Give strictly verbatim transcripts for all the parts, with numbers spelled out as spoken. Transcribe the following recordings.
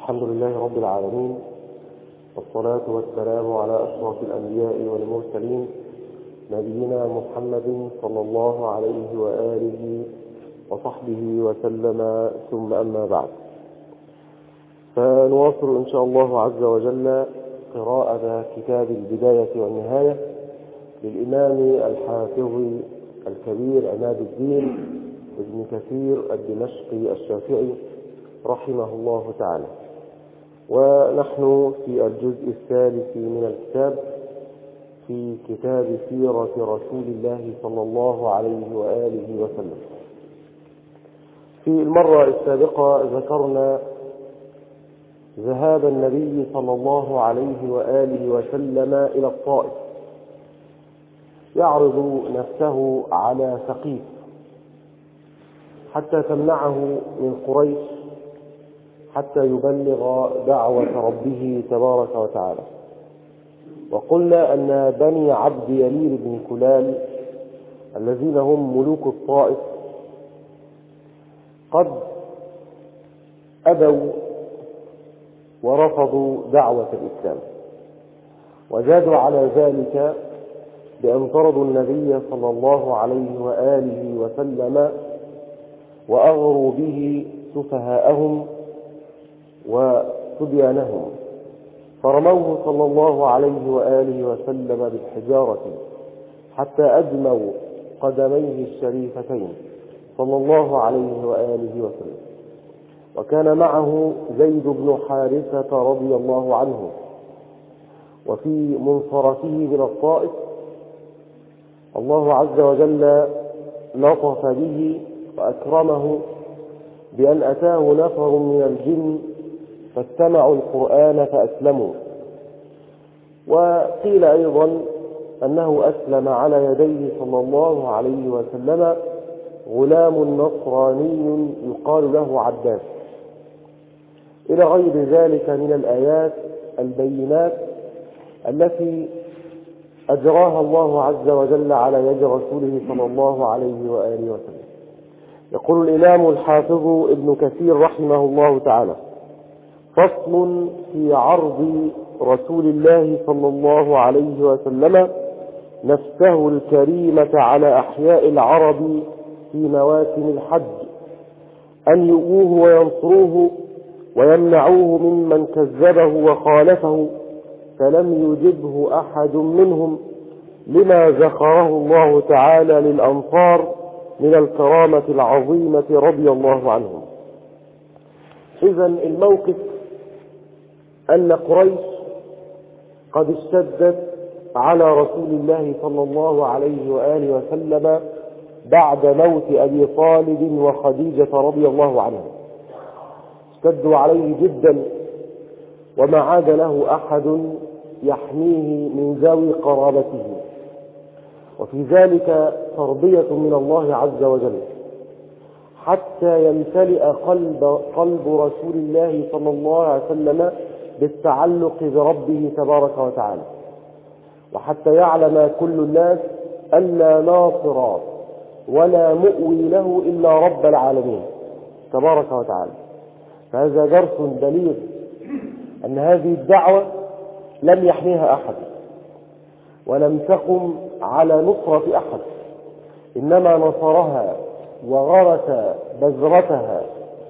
الحمد لله رب العالمين، والصلاة والسلام على أشرف الأنبياء والمرسلين نبينا محمد صلى الله عليه وآله وصحبه وسلم، ثم أما بعد، فنواصل إن شاء الله عز وجل قراءة كتاب البداية والنهاية للإمام الحافظ الكبير عماد الدين ابن كثير الدمشقي الشافعي رحمه الله تعالى. ونحن في الجزء الثالث من الكتاب في كتاب سيرة رسول الله صلى الله عليه وآله وسلم. في المرة السابقة ذكرنا ذهاب النبي صلى الله عليه وآله وسلم إلى الطائف يعرض نفسه على ثقيف حتى تمنعه من قريش حتى يبلغ دعوة ربه تبارك وتعالى. وقلنا أن بني عبد يمير بن كلال الذين هم ملوك الطائف قد أبوا ورفضوا دعوة الإسلام، وزادوا على ذلك بأن طردوا النبي صلى الله عليه وآله وسلم وأغروا به سفهاءهم وصبيانهم، فرموه صلى الله عليه وآله وسلم بالحجارة حتى أدموا قدميه الشريفتين صلى الله عليه وآله وسلم. وكان معه زيد بن حارثة رضي الله عنه. وفي منصرفه من الطائف الله عز وجل لطف به وأكرمه بأن أتاه نفر من الجن فاستمعوا القرآن فأسلموا. وقيل أيضا أنه أسلم على يديه صلى الله عليه وسلم غلام نصراني يقال له عباس، إلى غير ذلك من الآيات البينات التي أجراها الله عز وجل على يد رسوله صلى الله عليه وآله وسلم. يقول الإمام الحافظ ابن كثير رحمه الله تعالى: فصل في عرض رسول الله صلى الله عليه وسلم نفسه الكريمة على أحياء العرب في مواسم الحج أن يؤوه وينصروه ويمنعوه ممن كذبه وخالفه، فلم يجبه أحد منهم لما ذكره الله تعالى للأنصار من الكرامة العظيمة رضي الله عنهم. إذن الموقف أن قريش قد اشتدت على رسول الله صلى الله عليه وآله وسلم بعد موت أبي طالب وخديجة رضي الله عنهم، اشتدوا عليه جدا، وما عاد له أحد يحميه من ذوي قرابته. وفي ذلك تربية من الله عز وجل حتى يمتلئ قلب, قلب رسول الله صلى الله عليه وسلم بالتعلق بربه تبارك وتعالى، وحتى يعلم كل الناس أن لا ناصر ولا مؤوي له إلا رب العالمين تبارك وتعالى. فهذا درس بليغ أن هذه الدعوة لم يحميها أحد ولم تقم على نصرة أحد، إنما نصرها وغرس بذرتها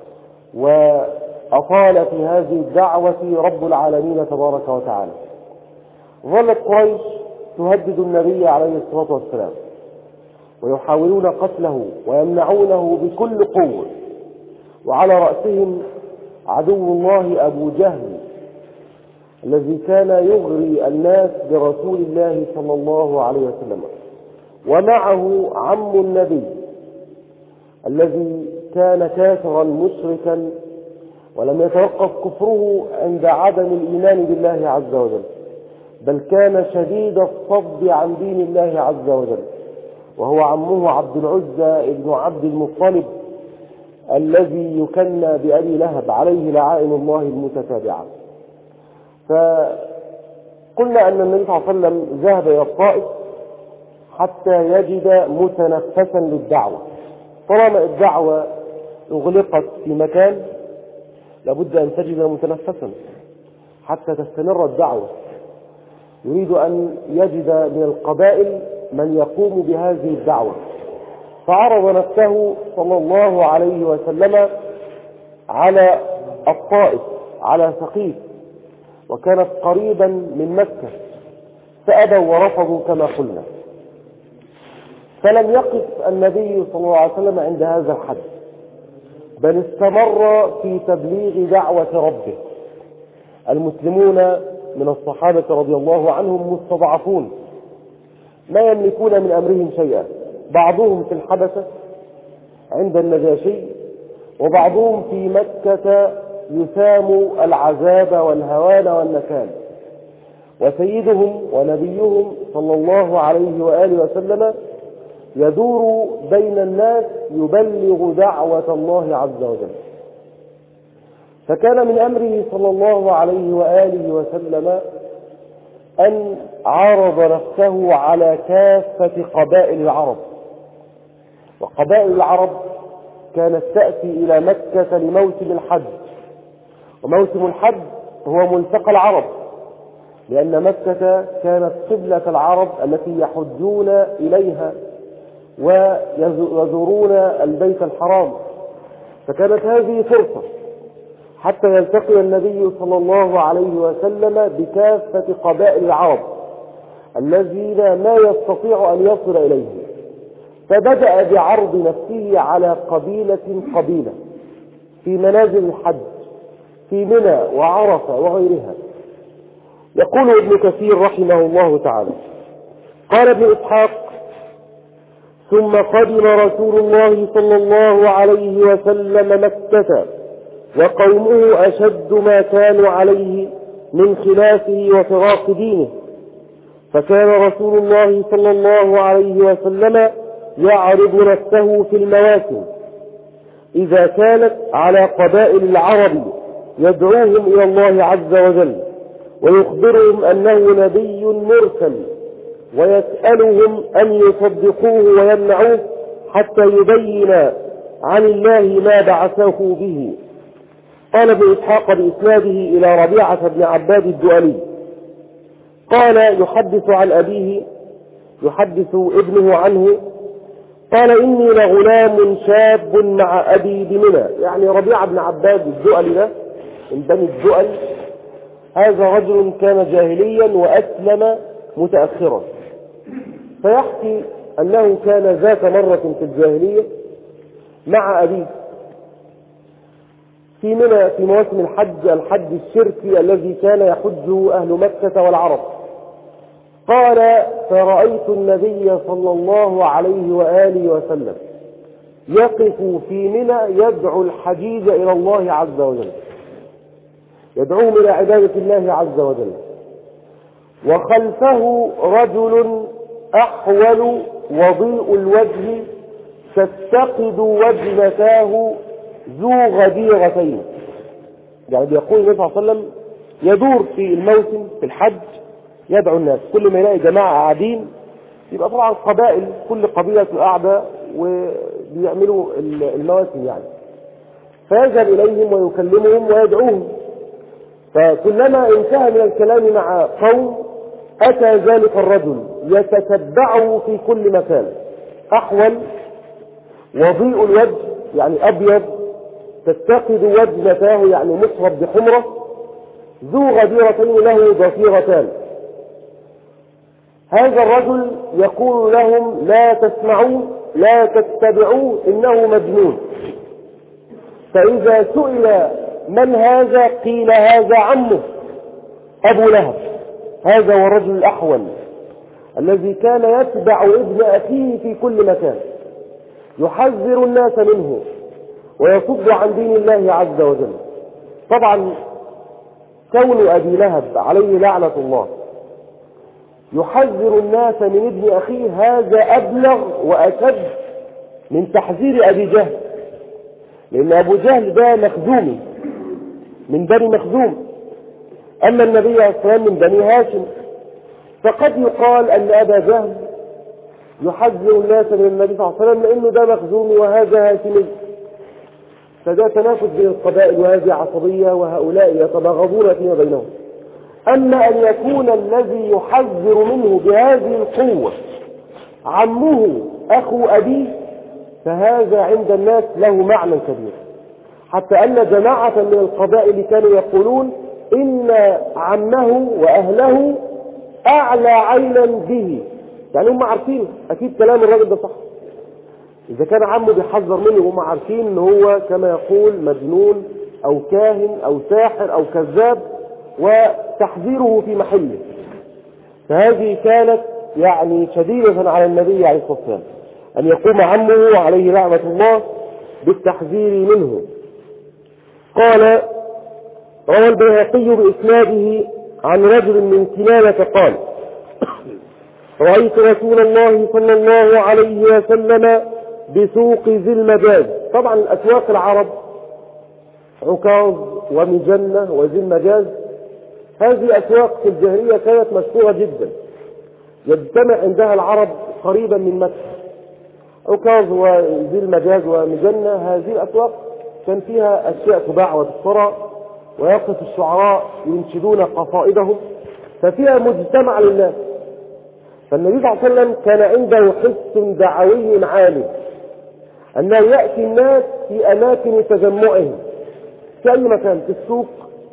وأطال في هذه الدعوة رب العالمين تبارك وتعالى. ظلت قريش تهدد النبي عليه الصلاة والسلام ويحاولون قتله ويمنعونه بكل قوة، وعلى رأسهم عدو الله أبو جهل الذي كان يغري الناس برسول الله صلى الله عليه وسلم، ومعه عم النبي الذي كان كافرا مشركا ولم يتوقف كفره عند عدم الإيمان بالله عز وجل، بل كان شديد الصد عن دين الله عز وجل، وهو عمه عبد العزى ابن عبد المطلب الذي يكنى بأبي لهب عليه لعائن الله المتتابعة. فقلنا أن النبي صلى الله عليه وسلم ذهب إلى الطائف حتى يجد متنفسا للدعوة. طالما الدعوة أغلقت في مكان لابد أن تجد متنفسا حتى تستمر الدعوة. يريد أن يجد من القبائل من يقوم بهذه الدعوة، فعرض نفسه صلى الله عليه وسلم على الطائف، على ثقيف، وكانت قريبا من مكة، فأبوا ورفضوا كما قلنا. فلم يقف النبي صلى الله عليه وسلم عند هذا الحد، بل استمر في تبليغ دعوة ربه. المسلمون من الصحابة رضي الله عنهم مستضعفون، لا يملكون من أمرهم شيئا، بعضهم في الحبشة عند النجاشي، وبعضهم في مكة يسام العذاب والهوان والنكال، وسيدهم ونبيهم صلى الله عليه وآله وسلم يدور بين الناس يبلغ دعوة الله عز وجل. فكان من أمره صلى الله عليه وآله وسلم أن عرض نفسه على كافة قبائل العرب، وقبائل العرب كانت تأتي إلى مكة لموسم الحج، وموسم الحج هو ملتقى العرب، لأن مكة كانت قبلة العرب التي يحجون إليها ويزورون البيت الحرام، فكانت هذه فرصة حتى يلتقي النبي صلى الله عليه وسلم بكافة قبائل العرب الذين ما يستطيع أن يصل إليهم. فبدأ بعرض نفسه على قبيلة قبيلة في منازل الحج في منى وعرفة وغيرها. يقول ابن كثير رحمه الله تعالى: قال ابن إسحاق: ثم قدم رسول الله صلى الله عليه وسلم مكة وقومه أشد ما كانوا عليه من خلافه وفراق دينه، فكان رسول الله صلى الله عليه وسلم يعرض نفسه في المواسم إذا كانت على قبائل العرب يدعوهم إلى الله عز وجل ويخبرهم أنه نبي مرسل، ويسألهم أن يصدقوه ويمنعوه حتى يبين عن الله ما بعثه به. قال ابن إسحاق بإسناده إلى ربيعة بن عباد الدؤلي قال يحدث عن أبيه، يحدث ابنه عنه، قال: إني لغلام شاب مع أبي بمنى. يعني ربيعة بن عباد الدؤلي ده من بني الدؤل، هذا رجل كان جاهليا وأسلم متأخرا، فيحكي أنه كان ذات مرة في الجاهلية مع أبيه في منى في مواسم الحج، الحج الشركي الذي كان يحجه أهل مكة والعرب. قال: فرأيت النبي صلى الله عليه وآله وسلم يقف في منى يدعو الحجيج إلى الله عز وجل، يدعوهم إلى عبادة الله عز وجل، وخلفه رجل أحول وضيء الوجه تتقد وجنتاه ذو غديرتين. يعني بيقول النبي صلى الله عليه وسلم يدور في الموسم في الحج يدعو الناس، كل ما يلاقي جماعة قاعدين يبقى طبعا قبائل كل قبيلة قاعدة وبيعملوا المواسم يعني، فيذهب إليهم ويكلمهم ويدعوهم. فكلما انتهى من الكلام مع قوم أتى ذلك الرجل يتتبعه في كل مكان، أحول وضيء الوجه يعني أبيض، تتقد وجنتاه يعني مصرب بحمرة، ذو غديرتين له ضفيرتان. هذا الرجل يقول لهم: لا تسمعوا لا تتبعوا إنه مجنون. فإذا سئل من هذا قيل: هذا عمه أبو لهب. هذا هو الرجل الأحول الذي كان يتبع ابن أخيه في كل مكان، يحذر الناس منه ويصد عن دين الله عز وجل. طبعا كون أبي لهب عليه لعنة الله يحذر الناس من ابن أخيه، هذا أبلغ وأشد من تحذير أبي جهل، لأن أبو جهل ده مخزومي من بني مخزوم، أما النبي عليه الصلاة والسلام من بني هاشم. فقد يقال أن أبا جهل يحذر الناس من النبي صلى الله عليه وسلم لأنه ده مخزومي وهذا هاشمي، فده تنافس بين القبائل، وهذه عصبية، وهؤلاء يتباغضون فيما بينهم. أما أن يكون الذي يحذر منه بهذه القوة عمه أخو أبيه، فهذا عند الناس له معنى كبير، حتى أن جماعة من القبائل كانوا يقولون إن عمه وأهله أعلى عينا به، يعني هم عارفين أكيد كلام الراجل ده صح. إذا كان عمه بيحذر منه هم عارفين إن هو كما يقول مجنون أو كاهن أو ساحر أو كذاب، وتحذيره في محله. فهذه كانت يعني شديدة على النبي عليه الصلاة والسلام أن يقوم عمه عليه لعنة الله بالتحذير منه. قال: روى البيهقي بإسناده عن رجل من كنانة قال: رأيت رسول الله صلى الله عليه وسلم بسوق ذي المجاز. طبعا أسواق العرب عكاظ ومجنة وذي المجاز، هذه أسواق في الجاهلية كانت مشهورة جدا، يجتمع عندها العرب قريبا من مكة. عكاظ وذي المجاز ومجنة، هذه الأسواق كان فيها أشياء تباع وتشترى، ويقف الشعراء ينشدون قصائدهم، ففيها مجتمع للناس. فالنبي صلى الله عليه وسلم كان عنده حس دعوي عالي، أنه يأتي الناس في أماكن تجمعهم، في أي مكان، في السوق،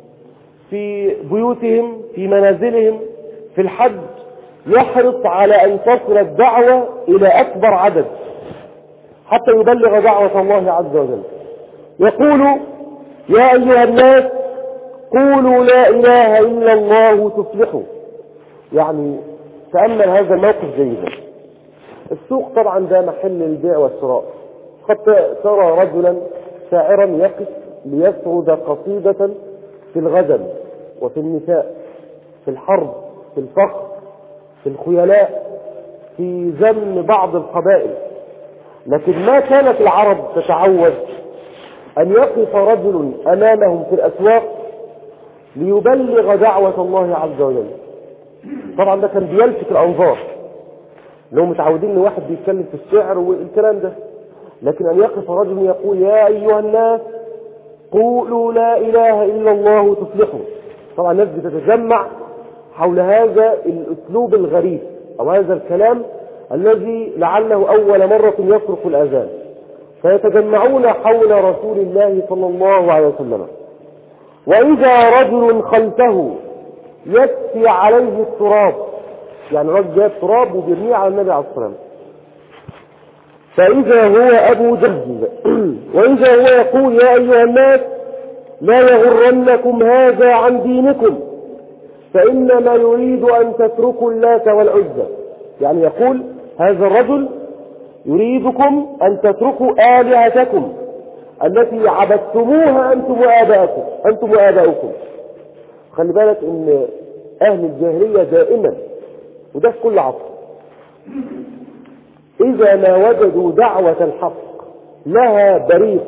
في بيوتهم، في منازلهم، في الحج، يحرص على أن تصل الدعوة إلى أكبر عدد حتى يبلغ دعوة الله عز وجل. يقول: يا أيها الناس قولوا لا إله إلا الله تفلحوا. يعني تأمل هذا الموقف جيدا. السوق طبعا ده محل البيع والشراء، قد ترى رجلا شاعرا يقف ليسرد قصيدة في الغزل وفي النساء، في الحرب، في الفقر، في الخيلاء، في ذم بعض القبائل. لكن ما كانت العرب تتعود أن يقف رجل أمامهم في الأسواق ليبلغ دعوة الله عز وجل. طبعا ده كان بيلفت الأنظار، لو متعودين ان واحد بيتكلم في الشعر والكلام ده، لكن أن يقف رجل يقول: يا أيها الناس قولوا لا إله إلا الله تفلحوا. طبعا الناس بتتجمع حول هذا الأسلوب الغريب أو هذا الكلام الذي لعله أول مرة يصرف الأذان، فيتجمعون حول رسول الله صلى الله عليه وسلم. وإذا رجل خلفه يكفي عليه التراب، يعني رجل جاء التراب وبيرميه على النبي عليه الصلاة والسلام، فإذا هو أبو جهل وإذا هو يقول: يا أيها الناس لا يغرنكم هذا عن دينكم فإنما يريد أن تتركوا اللات والعزى. يعني يقول هذا الرجل يريدكم أن تتركوا آلهتكم التي عبدتموها أنتم وآباؤكم أنتم وآباؤكم. خلي بالك إن أهل الجاهلية دائما، وده في كل عصر، إذا ما وجدوا دعوة الحق لها بريق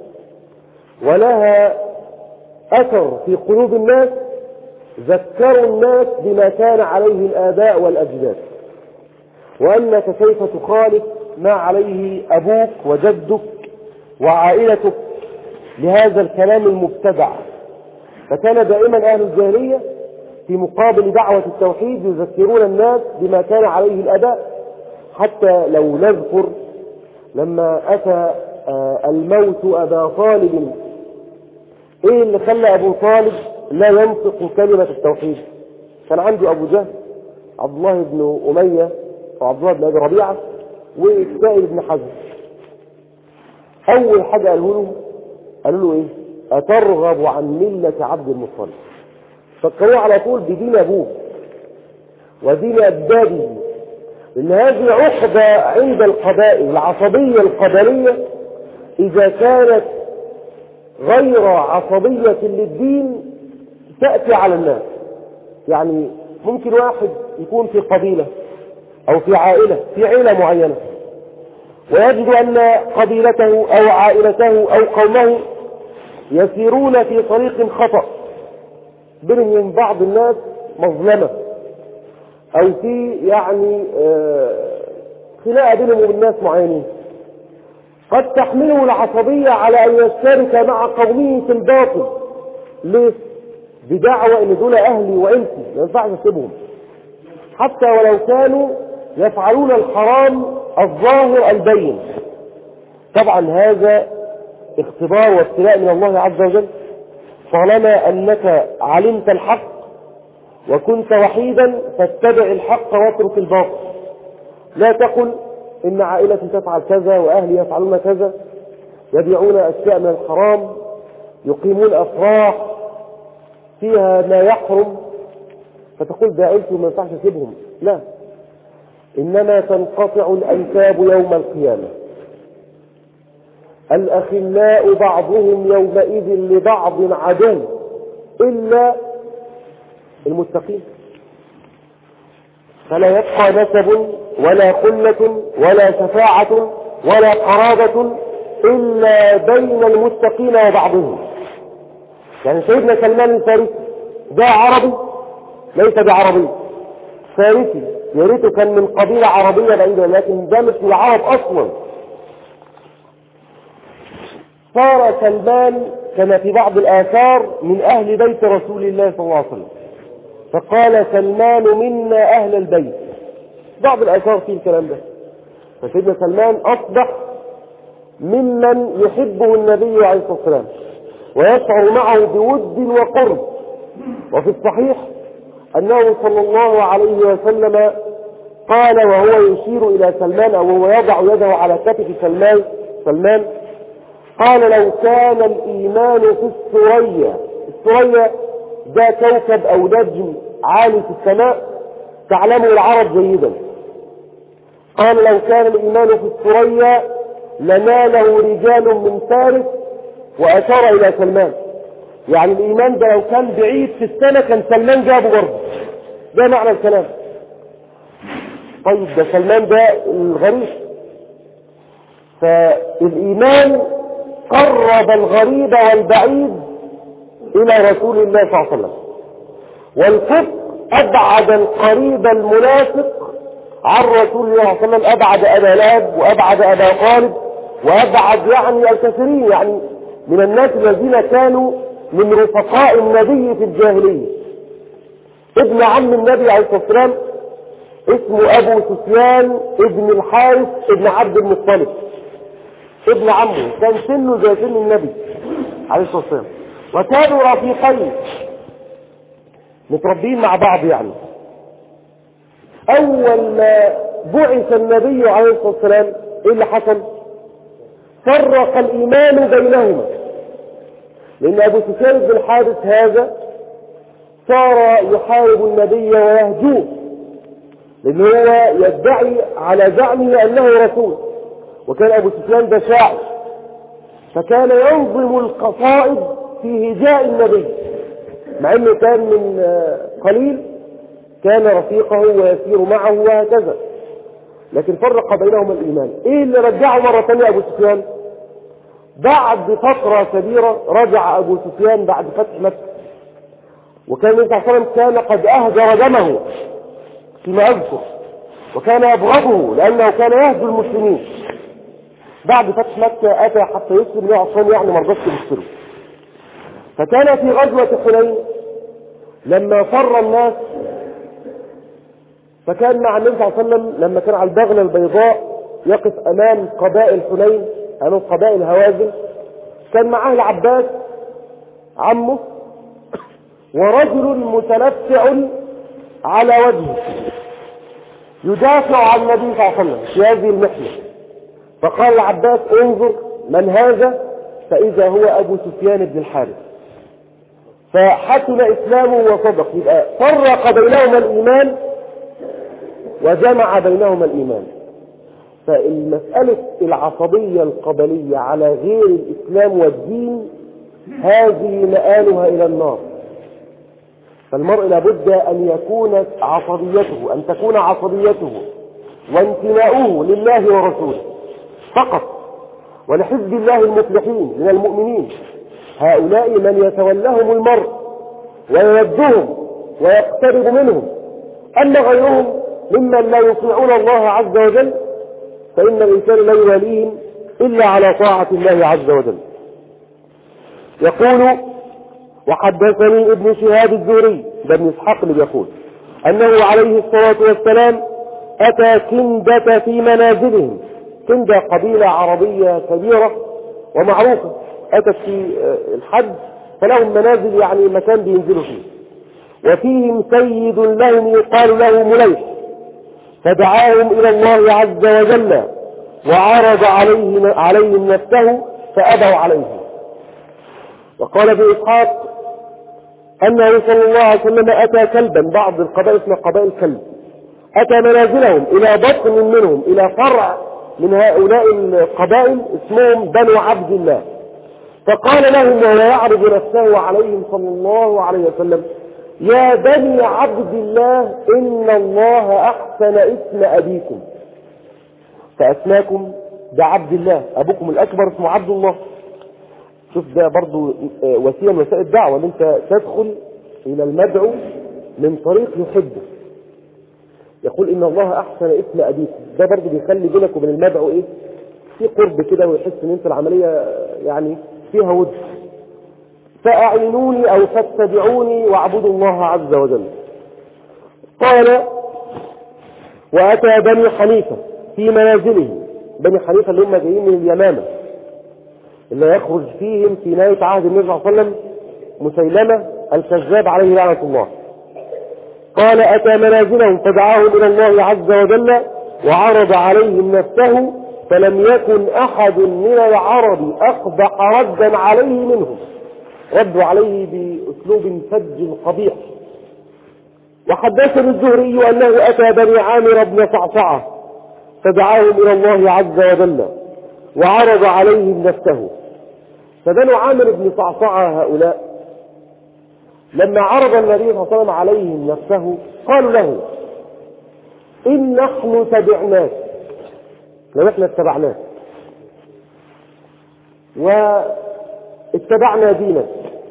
ولها أثر في قلوب الناس ذكروا الناس بما كان عليه الآباء والأجداد، وأنك كيف تخالف ما عليه أبوك وجدك وعائلتك لهذا الكلام المبتدع. فكان دائما أهل الجاهلية في مقابل دعوة التوحيد يذكرون الناس بما كان عليه الآباء. حتى لو نذكر لما أتى الموت أبا طالب، إيه اللي خلى أبو طالب لا ينطق كلمة التوحيد؟ كان عنده أبو جهل، عبد الله بن أمية وعبد الله بن أبي ربيعة وإسماعيل بن حزم. أول حاجة قالوا له قالوا له إيه؟ أترغب عن ملة عبد المطلب؟ فكروه على طول بدين أبوه ودين أجداده، لأن هذه عقدة عند القبائل، العصبية القبلية إذا كانت غير عصبية للدين تأتي على الناس. يعني ممكن واحد يكون في قبيلة أو في عائلة في عيلة معينة، ويجد أن قبيلته أو عائلته أو قومه يسيرون في طريق خطأ، بينهم من بعض الناس مظلمة أو في يعني خناقة بينهم وبين ناس معينين، قد تحمله العصبية على أن يشترك مع قومه في الباطل. ليه؟ بدعوة أن دول أهلي وعيلتي ما ينفعش أسيبهم، حتى ولو كانوا يفعلون الحرام الظاهر البين. طبعا هذا اختبار وابتلاء من الله عز وجل. طالما أنك علمت الحق وكنت وحيدا فاتبع الحق واترك الباطل. لا تقل إن عائلتي تفعل كذا وأهلي يفعلون كذا، يبيعون أشياء من الحرام، يقيمون أفراح فيها ما يحرم، فتقول ده عيلتي وما ينفعش أسيبهم. لا، إنما تنقطع الأنساب يوم القيامة. الأخلاء بعضهم يومئذ لبعض عدو إلا المتقين. فلا يبقى نسب ولا خلة ولا شفاعة ولا قرابة إلا بين المتقين وبعضهم. يعني سيدنا سلمان الفارسي ده عربي ليس بعربي، فارسي، يا ريته كان من قبيلة عربية بعيدة، لكن ده مش من العرب أصلا. صار سلمان كما في بعض الآثار من أهل بيت رسول الله صلى الله عليه وسلم، فقال سلمان منا أهل البيت. بعض الآثار فيه الكلام ده. فسيدنا سلمان أصبح ممن يحبه النبي عليه الصلاة والسلام ويشعر معه بود وقرب. وفي الصحيح أنه صلى الله عليه وسلم قال وهو يشير إلى سلمان أو هو يضع يده على كتف سلمان سلمان قال لو كان الإيمان في الثريا. الثريا ده كوكب أو نجم عالي في السماء تعلمه العرب جيدا. قال لو كان الإيمان في الثريا لناله رجال من فارس، وأشار إلى سلمان. يعني الإيمان ده لو كان بعيد في السنة كان سلمان جابه برضه. ده معنى الكلام. طيب ده سلمان ده الغريب. فالإيمان قرب الغريب والبعيد إلى رسول الله صلى الله عليه وسلم، والكفر أبعد القريب المنافق عن رسول الله صلى الله عليه وسلم، أبعد أبا لهب وأبعد أبا طالب وأبعد يعني الكثيرين يعني من الناس الذين كانوا من رفقاء النبي في الجاهلية. ابن عم النبي عليه الصلاة والسلام اسمه أبو سفيان ابن الحارث ابن عبد المطلب، ابن عمه، كان سنه زي سن النبي عليه الصلاة والسلام، وكانوا رفيقين متربين مع بعض. يعني أول ما بعث النبي عليه الصلاة والسلام إيه اللي حصل؟ فرق الإيمان بينهما، لأن أبو سفيان بن الحارث هذا صار يحارب النبي ويهجوه، لأن هو يدعي على زعمه أنه رسول، وكان أبو سفيان ده شاعر، فكان ينظم القصائد في هجاء النبي، مع أنه كان من قليل كان رفيقه ويسير معه وهكذا، لكن فرق بينهما الإيمان. إيه اللي رجعه مرة ثانية أبو سفيان؟ بعد فترة كبيرة رجع أبو سفيان بعد فتح مكة، وكان النبي صلى الله عليه وسلم كان قد أهجر دمه فيما أذكر، وكان يبغضه لأنه كان يهجو المسلمين. بعد فتح مكة أتى حتى يسلم له عصام، يعني مرضته بالسلم. فكان في غزوة حنين لما فر الناس، فكان مع النبي صلى الله عليه وسلم لما كان على البغلة البيضاء يقف أمام قبائل حنين، أمام قبائل هوازن، كان معاه العباس عمه ورجل متلفع على وجهه يدافع عن النبي صلى الله عليه وسلم في هذه المحنة. فقال العباس انظر من هذا، فإذا هو أبو سفيان بن الحارث. فحسن إسلامه وصدق، يبقى فرق بينهما الإيمان وجمع بينهما الإيمان. فالمسألة العصبية القبلية على غير الإسلام والدين هذه مآلها إلى النار. فالمرء لابد أن يكون عصبيته أن تكون عصبيته وانتماؤه لله ورسوله فقط، ولحزب الله المفلحين من المؤمنين. هؤلاء من يتولهم المرء ويودهم ويقترب منهم. أما غيرهم ممن لا يطيعون الله عز وجل فإن الإنسان لا يواليهم إلا على طاعة الله عز وجل. يقول: وحدثني ابن شهاب الزهري، ده ابن إسحاق اللي بيقول، أنه عليه الصلاة والسلام أتى كندة في منازلهم. كندة قبيلة عربية كبيرة ومعروفة، أتت في الحج فلهم منازل، يعني مكان بينزلوا فيه، وفيهم سيد لهم يقال له مليح، فدعاهم إلى الله عز وجل وعرض عليه عليهم نفسه فأبوا عليه. وقال ابن إسحاق أنه صلى الله عليه وسلم أتى كلبا، بعض القبائل اسمها قبائل كلب، أتى منازلهم إلى بطن منهم، إلى فرع من هؤلاء القبائل اسمهم بنو عبد الله، فقال لهم وهو يعرض نفسه عليهم صلى الله عليه وسلم: يا بني عبد الله، إن الله أحسن اسم أبيكم فأسماكم بعبد الله، أبوكم الأكبر اسمه عبد الله. شوف ده برضو وسيلة من وسائل الدعوة، ان انت تدخل الى المدعو من طريق يحبه. يقول ان الله احسن اسم ابيكم، ده برضو بيخلي بينك وبين المدعو ايه، في قرب كده، ويحس ان انت العملية يعني فيها ود. فاعينوني او فاتبعوني واعبدوا الله عز وجل. قال: واتى بني حنيفة في منازله. بني حنيفة اللي هم جايين من اليمامة، اللي يخرج فيهم في نهاية عهد النبي صلى الله عليه وسلم مسيلمة الكذاب عليه لعنة الله. قال: أتى منازلهم فدعاهم إلى الله عز وجل وعرض عليهم نفسه، فلم يكن أحد من العرب أقبح ردا عليه منهم، ردوا عليه بأسلوب فج قبيح. وحدثني الزهري أنه أتى بني عامر بن صعصعة فدعاهم إلى الله عز وجل وعرض عليهم نفسه. فبنو عامر بن صعصعة هؤلاء لما عرض النبي صلى الله عليه وسلم عليهم نفسه قالوا له: إن نحن تبعناك، لو احنا اتبعناك واتبعنا دينك،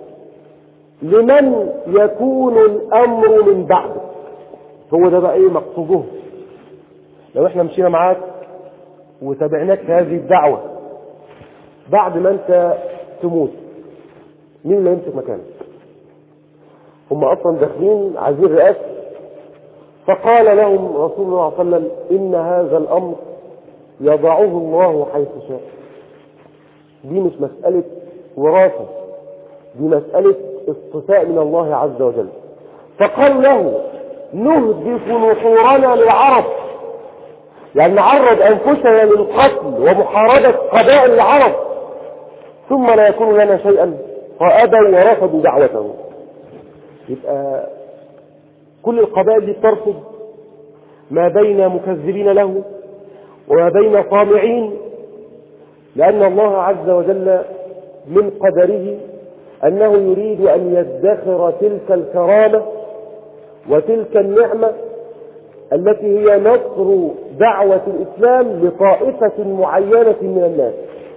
لمن يكون الأمر من بعدك. هو ده بقى ايه مقصوده، لو احنا مشينا معاك وتبعناك في هذه الدعوة بعد ما انت تموت، مين اللي يمسك مكانك؟ هم اصلا داخلين عايزين رئاسة. فقال لهم رسول الله صلى الله عليه وسلم: ان هذا الامر يضعه الله حيث شاء. دي مش مسألة وراثة، دي مسألة اصطفاء من الله عز وجل. فقال له: نهدف نحورنا للعرب، يعني نعرض أنفسنا للقتل ومحاربة قبائل العرب ثم لا يكون لنا شيئا. فأبوا ورفضوا دعوته. يبقى كل القبائل دي ترفض، ما بين مكذبين له وما بين طامعين، لأن الله عز وجل من قدره أنه يريد أن يدخر تلك الكرامة وتلك النعمة التي هي نصر دعوة الإسلام لطائفة معينة من الناس،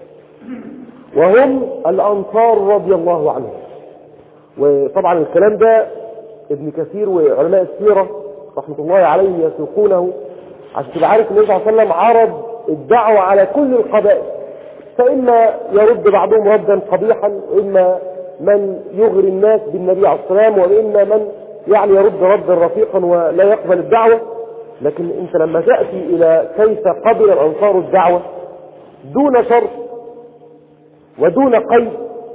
وهم الأنصار رضي الله عنهم. وطبعا الكلام ده ابن كثير وعلماء السيرة رحمة الله عليه يسوقونه، عشان تبقى عارف النبي صلى الله عليه وسلم عرض الدعوة على كل القبائل، فإما يرد بعضهم ردا قبيحا، وإما من يغري الناس بالنبي عليه الصلاة والسلام، وإما من يعني يرد ردا رفيقا ولا يقبل الدعوة. لكن انت لما تأتي الى كيف قبل الانصار الدعوة دون شرط ودون قيد،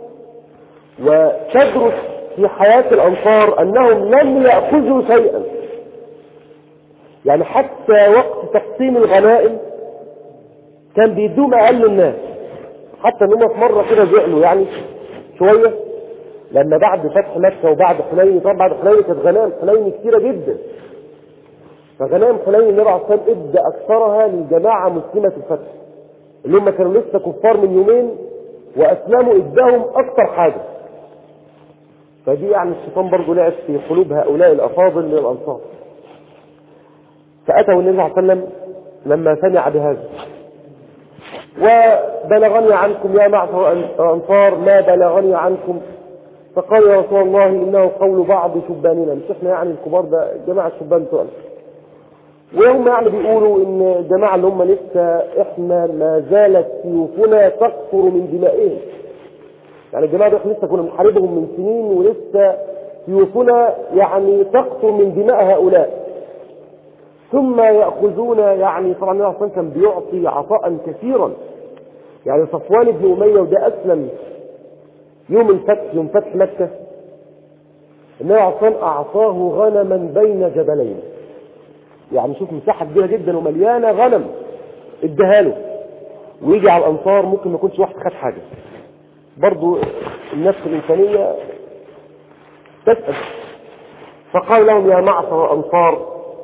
وتدرس في حياة الانصار انهم لم يأخذوا شيئا، يعني حتى وقت تقسيم الغنائم كان بيدوم اقل الناس، حتى انهم في مرة كده زعلوا يعني شوية لما بعد فتح مكة وبعد حنين. طبعا بعد حنين كانت غنائم حنين كثيرة جدا، فغنائم حنين النبي عليه الصلاة والسلام ادى اكثرها للجماعة مسلمة الفتح اللي هم كانوا لسه كفار من يومين واسلموا، اداهم اكثر حاجة. فدي يعني الشيطان برضه لعب في قلوب هؤلاء الافاضل من الانصار. فاتوا النبي صلى الله عليه وسلم لما سمع بهذا: وبلغني عنكم يا معشر الانصار ما بلغني عنكم. فقال: يا رسول الله انه قول بعض شباننا، مش احنا يعني الكبار، ده جماعة شبان سؤال. وهم يعني بيقولوا ان الجماعة اللي هم لسه احنا ما زالت سيوفنا تقطر من دمائهم، يعني الجماعة دول احنا لسه كنا بنحاربهم من سنين ولسه سيوفنا يعني تقطر من دماء هؤلاء، ثم يأخذون، يعني طبعا النبي صلى الله عليه وسلم كان بيعطي عطاء كثيرا، يعني صفوان بن أمية وده أسلم يوم الفتح، يوم فتح مكة، النبي عليه الصلاة والسلام أعطاه غنما بين جبلين، يعني شوف مساحة كبيرة جدا ومليانة غنم اداها له، ويجي على الأنصار ممكن ما يكونش واحد خد حاجة، برضو النفس الإنسانية تسأل. فقال لهم يا معشر الأنصار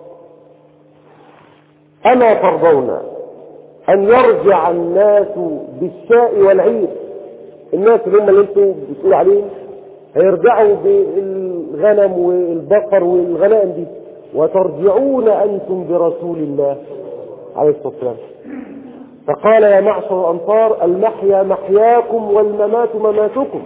أما ترضون أن يرجع الناس بالشاء والعير، الناس اللي هم اللي انتوا بتقول عليهم هيرجعوا بالغنم والبقر والغنائم دي، وترجعون أنتم برسول الله عليه الصلاة والسلام. فقال يا معشر الأنصار المحيا محياكم والممات مماتكم.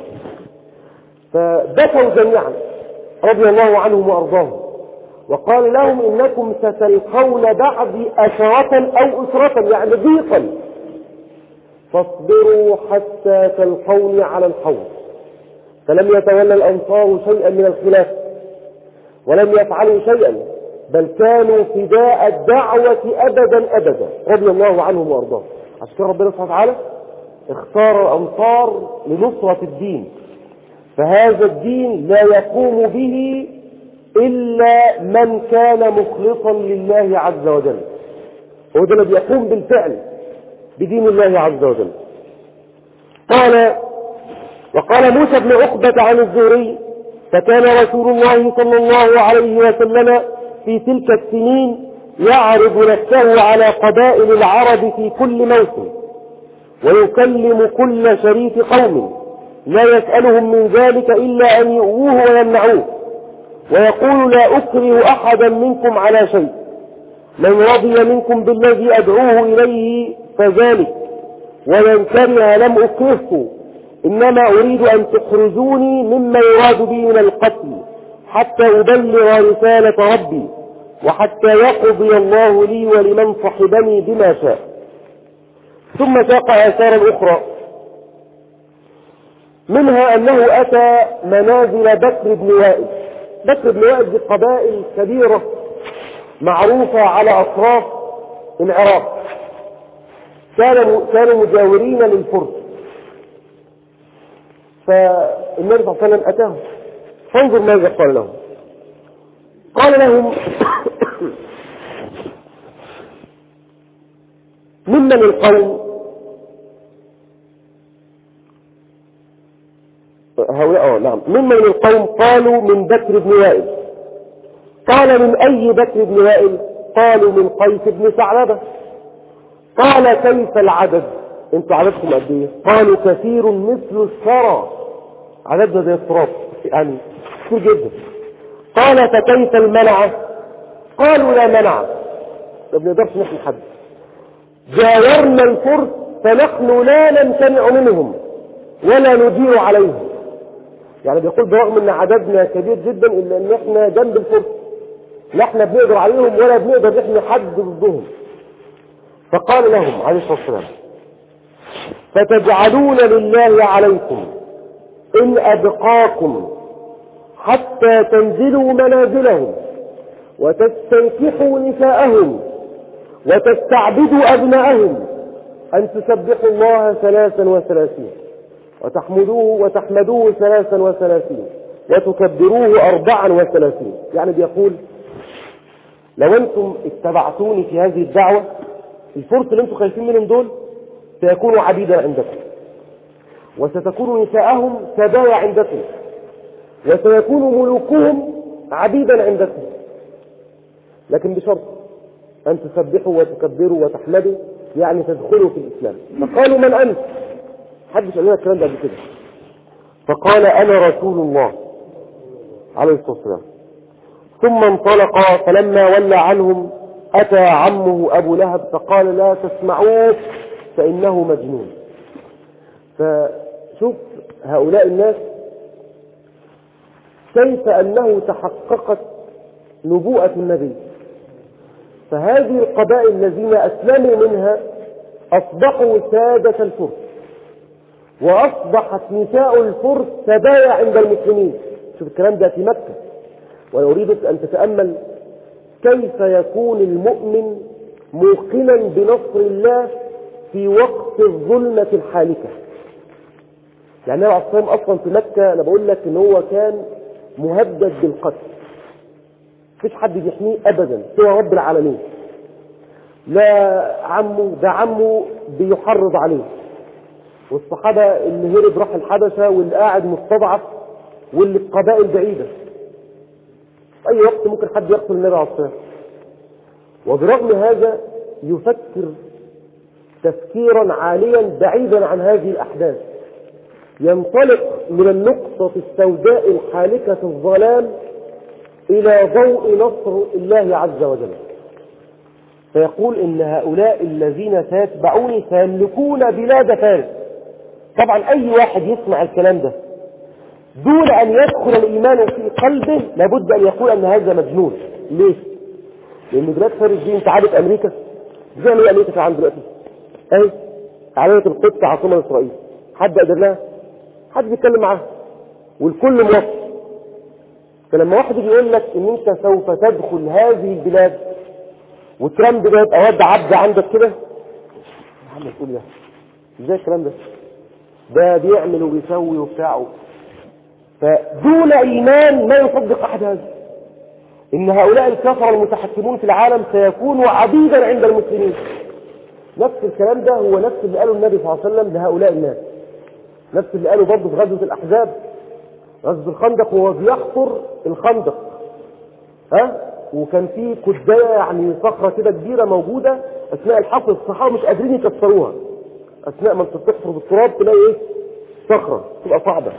فبكوا جميعا رضي الله عنهم وأرضاهم، وقال لهم إنكم ستلقون بعدي أسرة أو أسرة، يعني ضيقا، فاصبروا حتى تلقوني على الحوض. فلم يتولى الأنصار شيئا من الخلافة ولم يفعلوا شيئا، بل كانوا فداء الدعوة أبدا أبدا رضي الله عنهم وأرضاهم. عشان كده ربنا سبحانه وتعالى اختار الأنصار لنصرة الدين، فهذا الدين لا يقوم به إلا من كان مخلصا لله عز وجل، وده الذي يقوم بالفعل بدين الله عز وجل. قال وقال موسى بن عقبة عن الزهري فكان رسول الله صلى الله عليه وسلم في تلك السنين يعرض نفسه على قبائل العرب في كل موسم، ويكلم كل شريف قوم لا يسألهم من ذلك إلا أن يؤوه ويمنعوه، ويقول لا أكره أحدا منكم على شيء، من رضي منكم بالذي أدعوه إليه فذلك، ومن كره لم أكرهه، إنما أريد أن تخرجوني مما يراد به من القتل حتى أبلغ رسالة ربي، وحتى يقضي الله لي ولمن صحبني بما شاء. ثم ساق آثارا أخرى، منها أنه أتى منازل بكر بن وائل. بكر بن وائل دي قبائل كبيرة معروفة على أطراف العراق، كانوا كانوا مجاورين للفرس، فالنبي صلى الله عليه وسلم أتاهم، فانظر ماذا قال لهم. قال لهم ممن القوم هؤلاء اه نعم ممن القوم؟ قالوا من بكر بن وائل. قال من أي بكر بن وائل؟ قالوا من قيس بن ثعلبة. قال كيف العدد؟ انتوا عددكم قد ايه؟ قالوا كثير مثل الثرى، عددنا زي التراب يعني كثير جدا. قال فكيف المنعة؟ قالوا لا منع، ما بنقدرش نحن حد، جاورنا الفرس فنحن لا نمتنع منهم ولا ندير عليهم. يعني بيقول برغم ان عددنا كبير جدا الا ان احنا جنب الفرس، لا احنا بنقدر عليهم ولا بنقدر احنا حد ضدهم. فقال لهم عليه الصلاة والسلام فتجعلون لله عليكم إن أبقاكم حتى تنزلوا منازلهم وتستنكحوا نساءهم وتستعبدوا أبناءهم أن تسبحوا الله ثلاثا وثلاثين وتحمدوه وتحمدوه ثلاثا وثلاثين وتكبروه أربعا وثلاثين. يعني بيقول لو أنتم اتبعتوني في هذه الدعوة الفرس اللي أنتم خايفين منهم دول سيكونوا عبيدا عندكم، وستكون نساءهم سبايا عندكم، وسيكون ملوكهم عبيدا عندكم، لكن بشرط أن تسبحوا وتكبروا وتحمدوا، يعني تدخلوا في الإسلام. فقالوا من أنت؟ حدش قال لنا الكلام ده قبل كده. فقال أنا رسول الله عليه الصلاة والسلام. ثم انطلق، فلما ولى عنهم أتى عمه أبو لهب فقال لا تسمعوه فإنه مجنون. فشوف هؤلاء الناس كيف أنه تحققت نبوءة النبي، فهذه القبائل الذين أسلموا منها أصبحوا سادة الفرس، وأصبحت نساء الفرس سبايا عند المسلمين. شوف الكلام ده في مكة. وأنا أريدك أن تتأمل كيف يكون المؤمن موقنا بنصر الله في وقت الظلمة الحالكة. يعني النبي عليه الصلاة والسلام أصلا في مكة أنا بقول لك إن هو كان مهدد بالقتل، مفيش حد بيحميه أبدا سوى رب العالمين. لا عمه، ده عمه بيحرض عليه، والصحابة اللي هرب راح الحبشة، واللي قاعد مستضعف، واللي في قبائل بعيدة. في أي وقت ممكن حد يقتل النبي عليه الصلاة والسلام. وبرغم هذا يفكر تفكيرا عاليا بعيدا عن هذه الأحداث، ينطلق من النقطة السوداء الحالكة الظلام إلى ضوء نصر الله عز وجل، فيقول إن هؤلاء الذين سيتبعوني سيملكون بلاد فارس. طبعا أي واحد يسمع الكلام ده دون أن يدخل الإيمان في قلبه لابد أن يقول أن هذا مجنون. ليه؟ لأن بلاد فارس دي أنت عارف أمريكا زي ما أمريكا في عام دلوقتي أهي عملت القدس عاصمة إسرائيل، حد قدر لها؟ حد بيتكلم معاها؟ والكل موافق. فلما واحد يقول لك ان انت سوف تدخل هذه البلاد وترامب ده يبقى واد عبد عندك كده، محمد تقول ده ازاي الكلام ده؟ ده بيعمل وبيسوي وبتاعه. فدون ايمان ما يصدق احد هذا، ان هؤلاء الكفر المتحكمون في العالم سيكونوا عبيدا عند المسلمين. نفس الكلام ده هو نفس اللي قاله النبي صلى الله عليه وسلم لهؤلاء الناس، نفس اللي قاله برضه في غزوة الأحزاب، غزوة الخندق، وهو بيحفر الخندق ها، وكان في كداية يعني صخرة كده كبيرة موجودة أثناء الحفر، الصحابة مش قادرين يكسروها. أثناء ما انت بتحفر بالتراب تلاقي إيه؟ صخرة تبقى صعبة.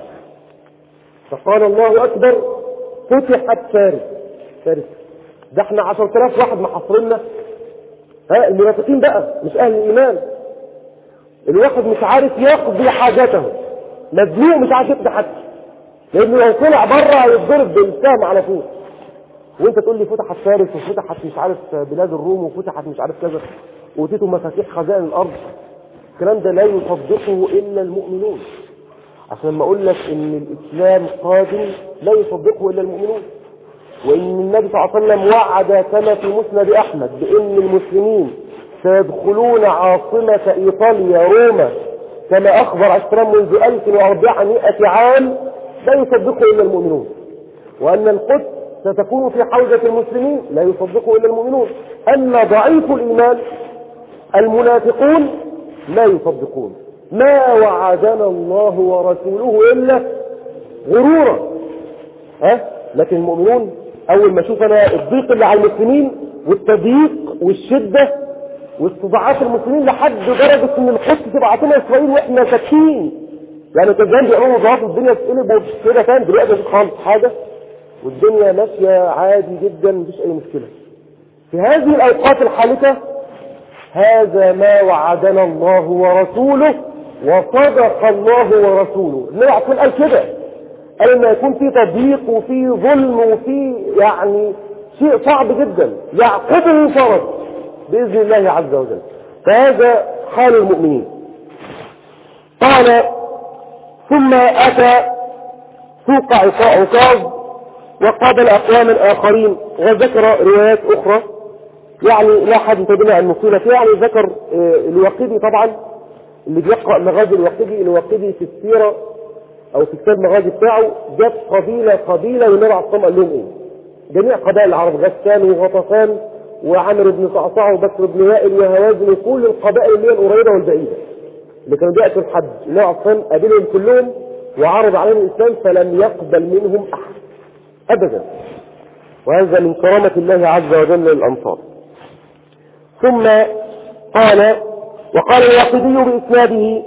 فقال الله أكبر فتحت فارس. فارس ده احنا عشرة آلاف واحد محاصريننا، ها المنافقين بقى مش أهل الإيمان. الواحد مش عارف يقضي حاجته، مزنوق مش عارف يقضي حاجته، لأنه لو طلع بره هيتضرب بالسهم على طول. وانت تقول لي فتحت فارس وفتحت مش عارف بلاد الروم وفتحت مش عارف كذا وتيتوا مفاتيح خزائن الأرض. الكلام ده لا يصدقه إلا المؤمنون. عشان لما أقول لك إن الإسلام قادم لا يصدقه إلا المؤمنون، وإن النبي صلى الله عليه وسلم وعد كما في مسند أحمد بأن المسلمين سيدخلون عاصمة إيطاليا روما كما أخبر عليه السلام منذ ألف وأربعمائة عام، لا يصدقه إلا المؤمنون. وأن القدس ستكون في حوزة المسلمين لا يصدقه إلا المؤمنون. أما ضعيف الإيمان المنافقون لا يصدقون. ما وعدنا الله ورسوله إلا غرورا، ها؟ لكن المؤمنون أول ما شوف أنا الضيق اللي على المسلمين والتضييق والشدة واستضعاف المسلمين لحد درجة ان القدس تبقى عاصمة اسرائيل واحنا ساكتين، يعني كان زمان بيعملوا ضغط الدنيا تقلب كده، كان دلوقتي مفيش خالص حاجة والدنيا ماشية عادي جدا مفيش اي مشكلة. في هذه الاوقات الحالكة هذا ما وعدنا الله ورسوله وصدق الله ورسوله. النبي عليه الصلاة قال كده، قال لما يكون في تضييق وفي ظلم وفي يعني شيء صعب جدا يعقبه فرج بإذن الله عز وجل. فهذا حال المؤمنين. قال ثم أتى سوق عكاظ وقابل أقواما آخرين، وذكر روايات أخرى يعني لا حدث بنا أن نصيل فيها. يعني ذكر الواقدي، طبعا اللي بيقرأ مغازي الواقدي، الواقدي في السيرة أو في كتاب مغازي بتاعه جاب قبيلة قبيلة والنبي عليه الصلاة والسلام قال لهم إيه. جميع قبائل العرب، غسان وغطفان وعمر بن صعصع وبكر بن وائل وهوازن وكل القبائل اللي هي القريبة والبعيدة اللي كانوا بيأتوا الحج، النبي عليه الصلاة والسلام قابلهم كلهم وعرض عليهم الإسلام فلم يقبل منهم أحد أبدا. وهذا من كرامة الله عز وجل للأنصار. ثم قال وقال الواقدي بإسناده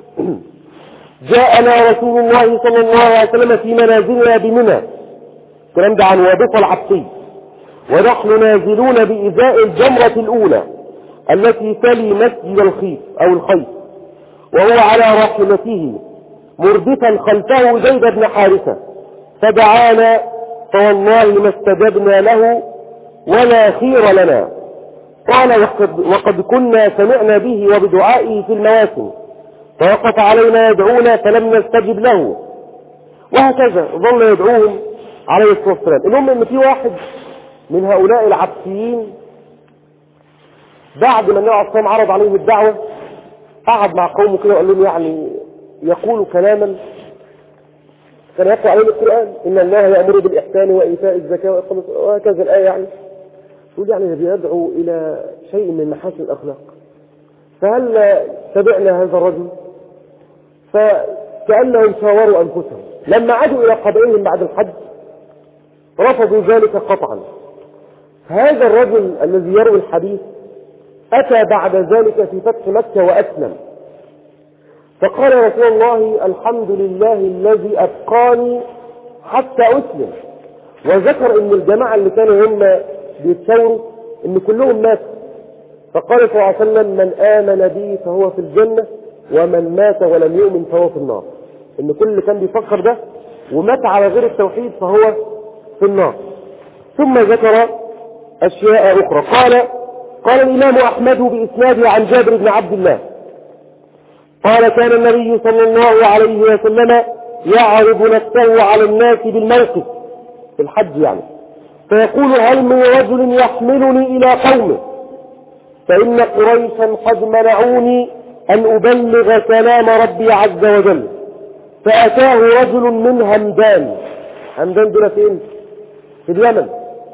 جاءنا رسول الله صلى الله عليه وسلم في منازلنا بمنى، الكلام ده عن وابصة العبسي، ونحن نازلون بإزاء الجمرة الأولى التي تلي مسجد الخيف أو الخيف، وهو على راحلته مردفا خلفه زيد بن حارثة، فدعانا فوالله ما استجبنا له ولا خير لنا، قال وقد, وقد كنا سمعنا به وبدعائه في المواسم فوقف علينا يدعونا فلم نستجب له، وهكذا ظل يدعوهم عليه الصلاة والسلام. المهم ان في واحد من هؤلاء العبسيين بعد ما النبي عليه الصلاة والسلام عرض عليهم الدعوة قعد مع قومه كده وقال لهم يعني يقول كلاما كان يقرأ عليه القرآن إن الله يأمر بالإحسان وإيتاء الزكاة وإقام الصلاة وهكذا الآية، يعني يقول يعني بيدعو إلى شيء من محاسن الأخلاق، فهل تبعنا هذا الرجل؟ فكأنهم شاوروا أنفسهم لما عادوا إلى قبائلهم بعد الحج رفضوا ذلك قطعا. هذا الرجل الذي يروي الحديث أتى بعد ذلك في فتح مكة وأسلم، فقال يا رسول الله الحمد لله الذي أبقاني حتى أسلم، وذكر ان الجماعة اللي كانوا هم بيتشاوروا ان كلهم ماتوا، فقال صلى الله عليه وسلم من آمن بي فهو في الجنة ومن مات ولم يؤمن فهو في النار، ان كل اللي كان بيفكر ده ومات على غير التوحيد فهو في النار. ثم ذكر أشياء أخرى. قال قال الإمام أحمد بإسناده عن جابر بن عبد الله قال كان النبي صلى الله عليه وسلم يعرض نفسه على الناس بالموقف في الحج يعني، فيقول هل من رجل يحملني إلى قومه فإن قريشا قد منعوني أن أبلغ كلام ربي عز وجل، فأتاه رجل من همدان. همدان دول فين؟ في اليمن.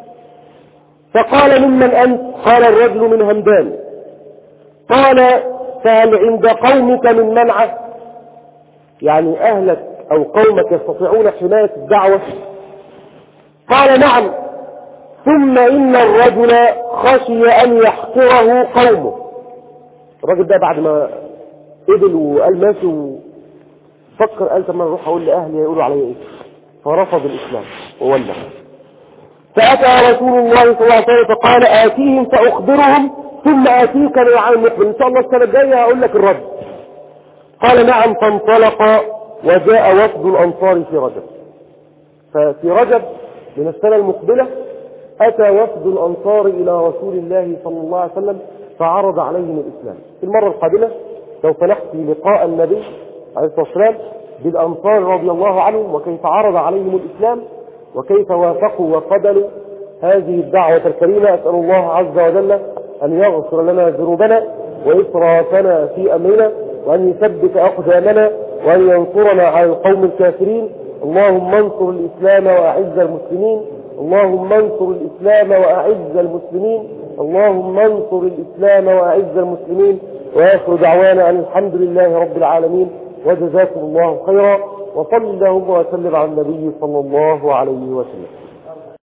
فقال ممن أنت؟ قال الرجل من همدان. قال فهل عند قومك من منعه؟ يعني أهلك أو قومك يستطيعون حماية الدعوة؟ قال نعم. ثم إن الرجل خشي أن يحقره قومه. الرجل ده بعد ما قبل وقال ماشي وفكر قال طب ما نروح أقول لأهلي يقولوا علي إيه، فرفض الإسلام وولى. فأتى رسول الله صلى الله عليه وسلم فقال آتيهم فأخبرهم ثم آتيك للعام المقبل إن شاء الله السنة الجاية هقول لك الرد. قال نعم. فانطلق وجاء وفد الأنصار في رجب. ففي رجب من السنة المقبلة أتى وفد الأنصار إلى رسول الله صلى الله عليه وسلم فعرض عليهم الإسلام. في المرة القادمة سوف نحكي لقاء النبي عليه الصلاة والسلام بالأنصار رضي الله عنهم وكيف عرض عليهم الإسلام وكيف وافقوا وقبلوا هذه الدعوة الكريمة. أسأل الله عز وجل أن يغفر لنا ذنوبنا وإسرافنا في أمرنا وأن يثبت أقدامنا وأن ينصرنا على القوم الكافرين. اللهم انصر الإسلام وأعز المسلمين. اللهم انصر الإسلام وأعز المسلمين. اللهم انصر الإسلام وأعز المسلمين. وآخر دعوانا أن الحمد لله رب العالمين وجزاكم الله خيرا، وصل اللهم وسلم على النبي صلى الله عليه وسلم.